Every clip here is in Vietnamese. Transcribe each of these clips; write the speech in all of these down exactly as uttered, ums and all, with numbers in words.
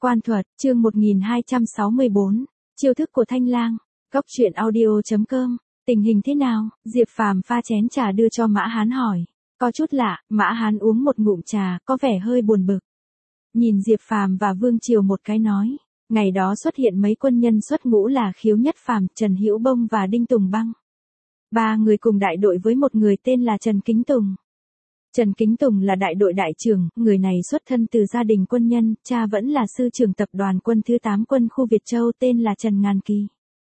Quan thuật, chương một nghìn hai trăm sáu mươi bốn, chiêu thức của Thanh Lang, góc truyện audio.com, tình hình thế nào? Diệp Phàm pha chén trà đưa cho Mã Hán hỏi. Có chút lạ, Mã Hán uống một ngụm trà, có vẻ hơi buồn bực. Nhìn Diệp Phàm và Vương Triều một cái nói, ngày đó xuất hiện mấy quân nhân xuất ngũ là Khiếu Nhất Phàm, Trần Hữu Bông và Đinh Tùng Băng. Ba người cùng đại đội với một người tên là Trần Kính Tùng. Trần Kính Tùng là đại đội đại trưởng, người này xuất thân từ gia đình quân nhân, cha vẫn là sư trưởng tập đoàn quân thứ tám quân khu Việt Châu tên là Trần Ngàn Kỳ.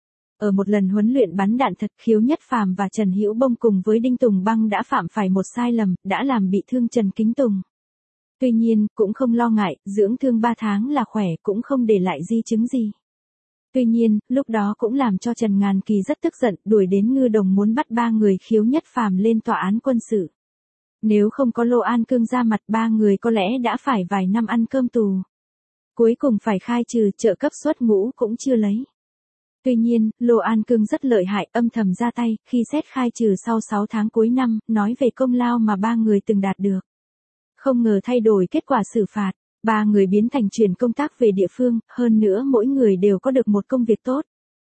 Ở một lần huấn luyện bắn đạn thật, Khiếu Nhất Phàm và Trần Hữu Bông cùng với Đinh Tùng Băng đã phạm phải một sai lầm, đã làm bị thương Trần Kính Tùng. Tuy nhiên, cũng không lo ngại, dưỡng thương ba tháng là khỏe, cũng không để lại di chứng gì. Tuy nhiên, lúc đó cũng làm cho Trần Ngàn Kỳ rất tức giận, đuổi đến Ngư Đồng muốn bắt ba người Khiếu Nhất Phàm lên tòa án quân sự. Nếu không có Lô An Cương ra mặt, ba người có lẽ đã phải vài năm ăn cơm tù. Cuối cùng phải khai trừ, trợ cấp xuất ngũ cũng chưa lấy. Tuy nhiên, Lô An Cương rất lợi hại, âm thầm ra tay, khi xét khai trừ sau sáu tháng cuối năm, nói về công lao mà ba người từng đạt được. Không ngờ thay đổi kết quả xử phạt, ba người biến thành chuyển công tác về địa phương, hơn nữa mỗi người đều có được một công việc tốt.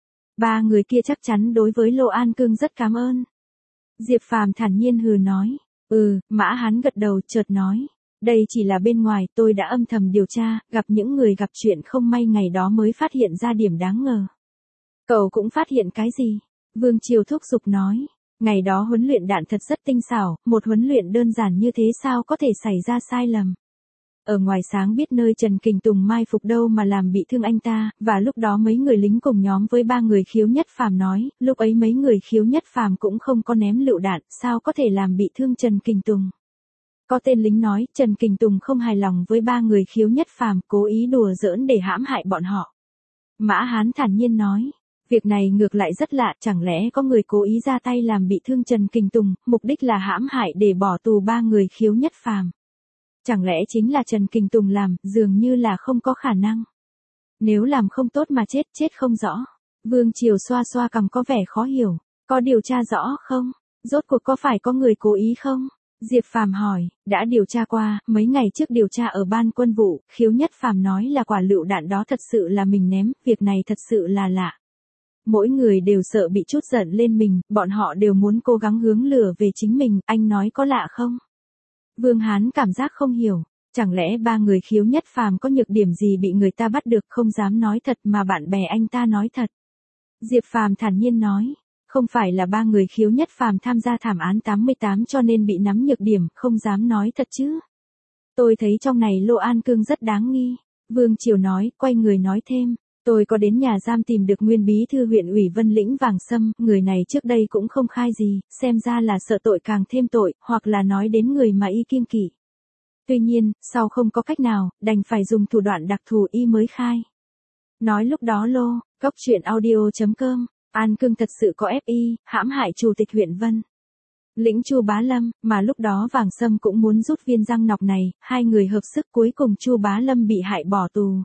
Ba người kia chắc chắn đối với Lô An Cương rất cảm ơn. Diệp Phàm thản nhiên hừ nói. Ừ, Mã Hán gật đầu, chợt nói, đây chỉ là bên ngoài, tôi đã âm thầm điều tra, gặp những người gặp chuyện không may ngày đó mới phát hiện ra điểm đáng ngờ. Cậu cũng phát hiện cái gì? Vương Triều thúc giục nói, ngày đó huấn luyện đạn thật rất tinh xảo, một huấn luyện đơn giản như thế sao có thể xảy ra sai lầm. Ở ngoài sáng biết nơi Trần Kình Tùng mai phục đâu mà làm bị thương anh ta, và lúc đó mấy người lính cùng nhóm với ba người Khiếu Nhất Phàm nói, lúc ấy mấy người Khiếu Nhất Phàm cũng không có ném lựu đạn, sao có thể làm bị thương Trần Kình Tùng. Có tên lính nói, Trần Kình Tùng không hài lòng với ba người Khiếu Nhất Phàm, cố ý đùa giỡn để hãm hại bọn họ. Mã Hán thản nhiên nói, việc này ngược lại rất lạ, chẳng lẽ có người cố ý ra tay làm bị thương Trần Kình Tùng, mục đích là hãm hại để bỏ tù ba người Khiếu Nhất Phàm. Chẳng lẽ chính là Trần Kình Tùng làm, dường như là không có khả năng. Nếu làm không tốt mà chết, chết không rõ. Vương Triều xoa xoa cằm có vẻ khó hiểu, có điều tra rõ không? Rốt cuộc có phải có người cố ý không? Diệp Phàm hỏi, đã điều tra qua, mấy ngày trước điều tra ở ban quân vụ, Khiếu Nhất Phàm nói là quả lựu đạn đó thật sự là mình ném, việc này thật sự là lạ. Mỗi người đều sợ bị chút giận lên mình, bọn họ đều muốn cố gắng hướng lửa về chính mình, anh nói có lạ không? Vương Hán cảm giác không hiểu, chẳng lẽ ba người Khiếu Nhất Phàm có nhược điểm gì bị người ta bắt được không dám nói thật mà bạn bè anh ta nói thật. Diệp Phàm thản nhiên nói, không phải là ba người Khiếu Nhất Phàm tham gia thảm án tám mươi tám cho nên bị nắm nhược điểm, không dám nói thật chứ. Tôi thấy trong này Lô An Cương rất đáng nghi. Vương Triều nói, quay người nói thêm. Tôi có đến nhà giam tìm được nguyên bí thư huyện ủy Vân Lĩnh Vàng Sâm, người này trước đây cũng không khai gì, xem ra là sợ tội càng thêm tội, hoặc là nói đến người mà y kiêng kỵ. Tuy nhiên, sau không có cách nào, đành phải dùng thủ đoạn đặc thù y mới khai. Nói lúc đó Lô, góc truyện audio.com, An Cương thật sự có ép y, hãm hại chủ tịch huyện Vân Lĩnh Chu Bá Lâm, mà lúc đó Vàng Sâm cũng muốn rút viên răng nọc này, hai người hợp sức cuối cùng Chu Bá Lâm bị hại bỏ tù.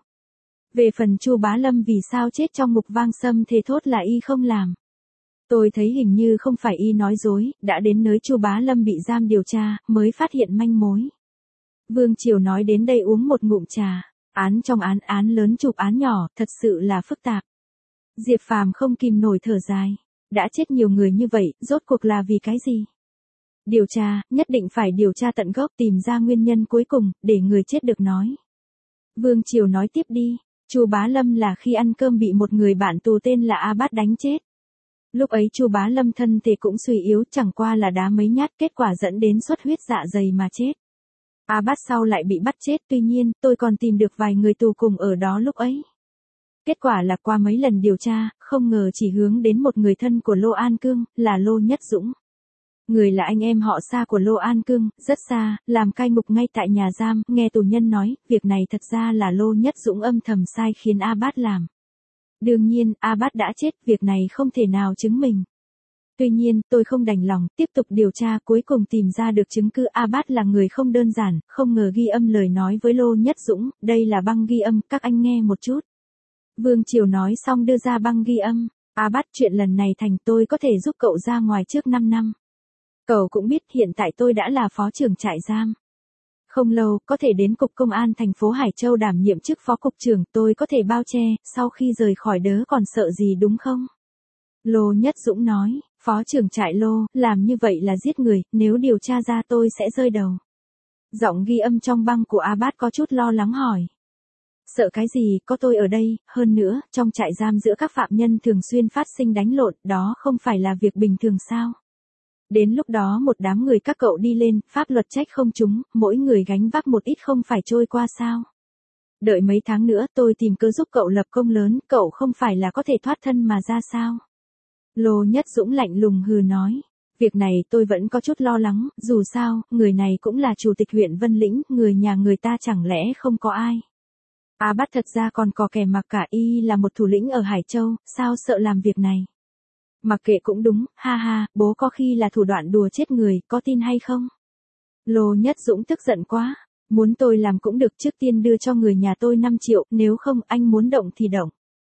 Về phần Chu Bá Lâm vì sao chết trong ngục Vang Sâm thề thốt là y không làm. Tôi thấy hình như không phải y nói dối, đã đến nơi Chu Bá Lâm bị giam điều tra, mới phát hiện manh mối. Vương Triều nói đến đây uống một ngụm trà, án trong án, án lớn chụp án nhỏ, thật sự là phức tạp. Diệp Phàm không kìm nổi thở dài, đã chết nhiều người như vậy, rốt cuộc là vì cái gì? Điều tra, nhất định phải điều tra tận gốc, tìm ra nguyên nhân cuối cùng, để người chết được nói. Vương Triều nói tiếp đi. Chu Bá Lâm là khi ăn cơm bị một người bạn tù tên là A Bát đánh chết. Lúc ấy Chu Bá Lâm thân thể cũng suy yếu, chẳng qua là đá mấy nhát, kết quả dẫn đến xuất huyết dạ dày mà chết. A Bát sau lại bị bắt chết, tuy nhiên, tôi còn tìm được vài người tù cùng ở đó lúc ấy. Kết quả là qua mấy lần điều tra, không ngờ chỉ hướng đến một người thân của Lô An Cương, là Lô Nhất Dũng. Người là anh em họ xa của Lô An Cương, rất xa, làm cai ngục ngay tại nhà giam, nghe tù nhân nói, việc này thật ra là Lô Nhất Dũng âm thầm sai khiến A Bát làm. Đương nhiên, A Bát đã chết, việc này không thể nào chứng minh. Tuy nhiên, tôi không đành lòng, tiếp tục điều tra, cuối cùng tìm ra được chứng cứ A Bát là người không đơn giản, không ngờ ghi âm lời nói với Lô Nhất Dũng, đây là băng ghi âm, các anh nghe một chút. Vương Triều nói xong đưa ra băng ghi âm, A Bát chuyện lần này thành tôi có thể giúp cậu ra ngoài trước năm năm. Cậu cũng biết hiện tại tôi đã là phó trưởng trại giam. Không lâu, có thể đến Cục Công an thành phố Hải Châu đảm nhiệm chức phó cục trưởng, tôi có thể bao che, sau khi rời khỏi đớ còn sợ gì đúng không? Lô Nhất Dũng nói, phó trưởng trại Lô, làm như vậy là giết người, nếu điều tra ra tôi sẽ rơi đầu. Giọng ghi âm trong băng của A Bát có chút lo lắng hỏi. Sợ cái gì, có tôi ở đây, hơn nữa, trong trại giam giữa các phạm nhân thường xuyên phát sinh đánh lộn, đó không phải là việc bình thường sao? Đến lúc đó một đám người các cậu đi lên, pháp luật trách không chúng, mỗi người gánh vác một ít không phải trôi qua sao? Đợi mấy tháng nữa tôi tìm cơ giúp cậu lập công lớn, cậu không phải là có thể thoát thân mà ra sao? Lô Nhất Dũng lạnh lùng hừ nói. Việc này tôi vẫn có chút lo lắng, dù sao, người này cũng là chủ tịch huyện Vân Lĩnh, người nhà người ta chẳng lẽ không có ai. A Bát thật ra còn có kẻ mặc cả y là một thủ lĩnh ở Hải Châu, sao sợ làm việc này. Mặc kệ cũng đúng, ha ha, bố có khi là thủ đoạn đùa chết người, có tin hay không? Lô Nhất Dũng tức giận quá, muốn tôi làm cũng được, trước tiên đưa cho người nhà tôi năm triệu, nếu không anh muốn động thì động.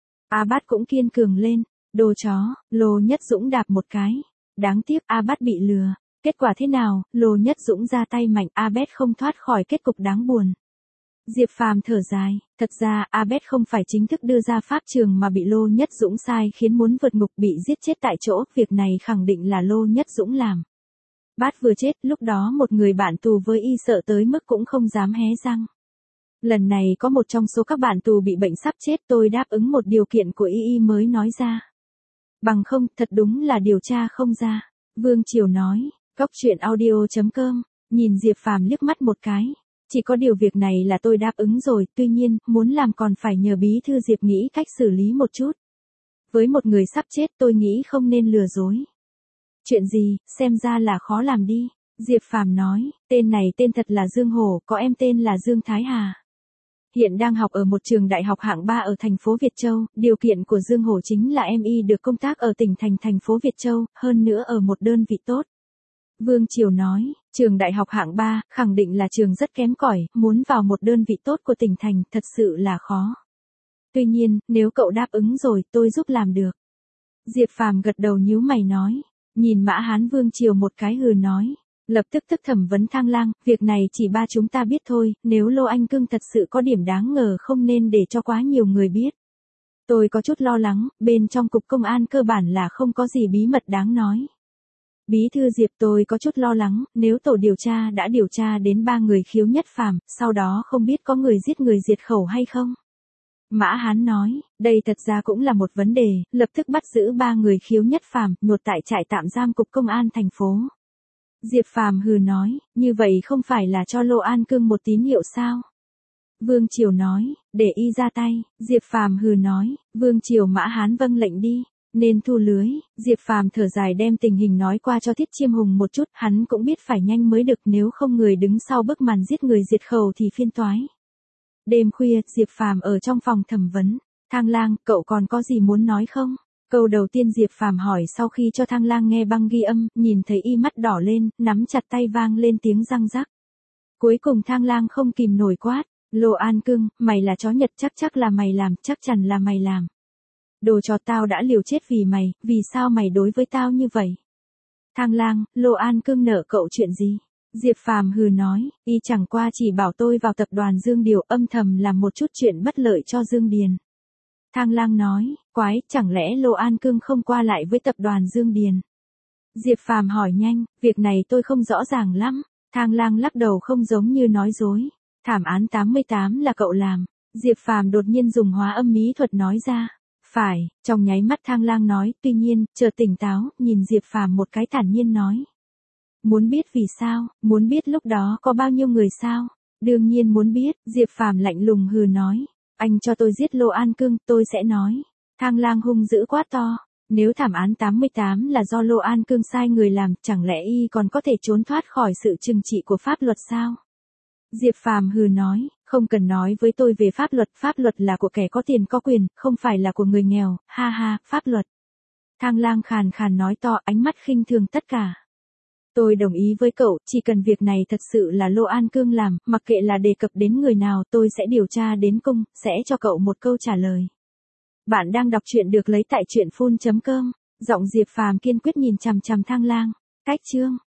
A Bát cũng kiên cường lên, đồ chó, Lô Nhất Dũng đạp một cái. Đáng tiếc A Bát bị lừa, kết quả thế nào, Lô Nhất Dũng ra tay mạnh, A Bát không thoát khỏi kết cục đáng buồn. Diệp Phàm thở dài, thật ra A Bát không phải chính thức đưa ra pháp trường mà bị Lô Nhất Dũng sai khiến muốn vượt ngục bị giết chết tại chỗ, việc này khẳng định là Lô Nhất Dũng làm. Bát vừa chết, lúc đó một người bạn tù với y sợ tới mức cũng không dám hé răng. Lần này có một trong số các bạn tù bị bệnh sắp chết, tôi đáp ứng một điều kiện của y y mới nói ra. Bằng không, thật đúng là điều tra không ra. Vương Triều nói, góc truyện audio chấm com, nhìn Diệp Phàm liếc mắt một cái. Chỉ có điều việc này là tôi đáp ứng rồi, tuy nhiên, muốn làm còn phải nhờ bí thư Diệp nghĩ cách xử lý một chút. Với một người sắp chết tôi nghĩ không nên lừa dối. Chuyện gì, xem ra là khó làm đi. Diệp Phàm nói, tên này tên thật là Dương Hổ, có em tên là Dương Thái Hà. Hiện đang học ở một trường đại học hạng ba ở thành phố Việt Châu, điều kiện của Dương Hổ chính là em y được công tác ở tỉnh thành thành phố Việt Châu, hơn nữa ở một đơn vị tốt. Vương Triều nói, trường đại học hạng ba, khẳng định là trường rất kém cỏi, muốn vào một đơn vị tốt của tỉnh thành, thật sự là khó. Tuy nhiên, nếu cậu đáp ứng rồi, tôi giúp làm được. Diệp Phàm gật đầu nhíu mày nói, nhìn Mã Hán Vương Triều một cái hừ nói. Lập tức tức thẩm vấn Thang Lang, việc này chỉ ba chúng ta biết thôi, nếu Lô Anh Cưng thật sự có điểm đáng ngờ không nên để cho quá nhiều người biết. Tôi có chút lo lắng, bên trong cục công an cơ bản là không có gì bí mật đáng nói. Bí thư Diệp tôi có chút lo lắng, nếu tổ điều tra đã điều tra đến ba người Khiếu Nhất Phàm, sau đó không biết có người giết người diệt khẩu hay không. Mã Hán nói, đây thật ra cũng là một vấn đề, lập tức bắt giữ ba người Khiếu Nhất Phàm, nhốt tại trại tạm giam cục công an thành phố. Diệp Phàm hừ nói, như vậy không phải là cho Lô An Cương một tín hiệu sao? Vương Triều nói, để y ra tay, Diệp Phàm hừ nói, Vương Triều Mã Hán vâng lệnh đi, nên thu lưới, Diệp Phàm thở dài đem tình hình nói qua cho Thiết Chiêm Hùng một chút, hắn cũng biết phải nhanh mới được, nếu không người đứng sau bức màn giết người diệt khẩu thì phiên toái. Đêm khuya, Diệp Phàm ở trong phòng thẩm vấn, Thang Lang, cậu còn có gì muốn nói không? Câu đầu tiên Diệp Phàm hỏi sau khi cho Thang Lang nghe băng ghi âm, nhìn thấy y mắt đỏ lên, nắm chặt tay vang lên tiếng răng rắc. Cuối cùng Thang Lang không kìm nổi quát, Lô An Cưng, mày là chó Nhật, chắc chắc là mày làm, chắc chắn là mày làm. Đồ cho tao đã liều chết vì mày, vì sao mày đối với tao như vậy? Thang Lang, Lô An Cưng nợ cậu chuyện gì? Diệp Phàm hừ nói, y chẳng qua chỉ bảo tôi vào tập đoàn Dương Điều âm thầm làm một chút chuyện bất lợi cho Dương Điền. Thang Lang nói, quái, chẳng lẽ Lô An Cương không qua lại với tập đoàn Dương Điền? Diệp Phàm hỏi nhanh, việc này tôi không rõ ràng lắm. Thang Lang lắc đầu không giống như nói dối. Thảm án tám mươi tám là cậu làm. Diệp Phàm đột nhiên dùng hóa âm mỹ thuật nói ra. Phải, trong nháy mắt Thang Lang nói, tuy nhiên, chợt tỉnh táo, nhìn Diệp Phàm một cái thản nhiên nói. Muốn biết vì sao, muốn biết lúc đó có bao nhiêu người sao? Đương nhiên muốn biết, Diệp Phàm lạnh lùng hừ nói. Anh cho tôi giết Lô An Cương, tôi sẽ nói. Thang Lang hung dữ quát to. Nếu thảm án tám mươi tám là do Lô An Cương sai người làm, chẳng lẽ y còn có thể trốn thoát khỏi sự trừng trị của pháp luật sao? Diệp Phàm hừ nói, không cần nói với tôi về pháp luật, pháp luật là của kẻ có tiền có quyền, không phải là của người nghèo, ha ha, pháp luật. Thang Lang khàn khàn nói to, ánh mắt khinh thường tất cả. Tôi đồng ý với cậu, chỉ cần việc này thật sự là Lô An Cương làm, mặc kệ là đề cập đến người nào tôi sẽ điều tra đến cùng, sẽ cho cậu một câu trả lời. Bạn đang đọc truyện được lấy tại truyện phun chấm com, giọng Diệp Phàm kiên quyết nhìn chằm chằm Thang Lang. Cách chương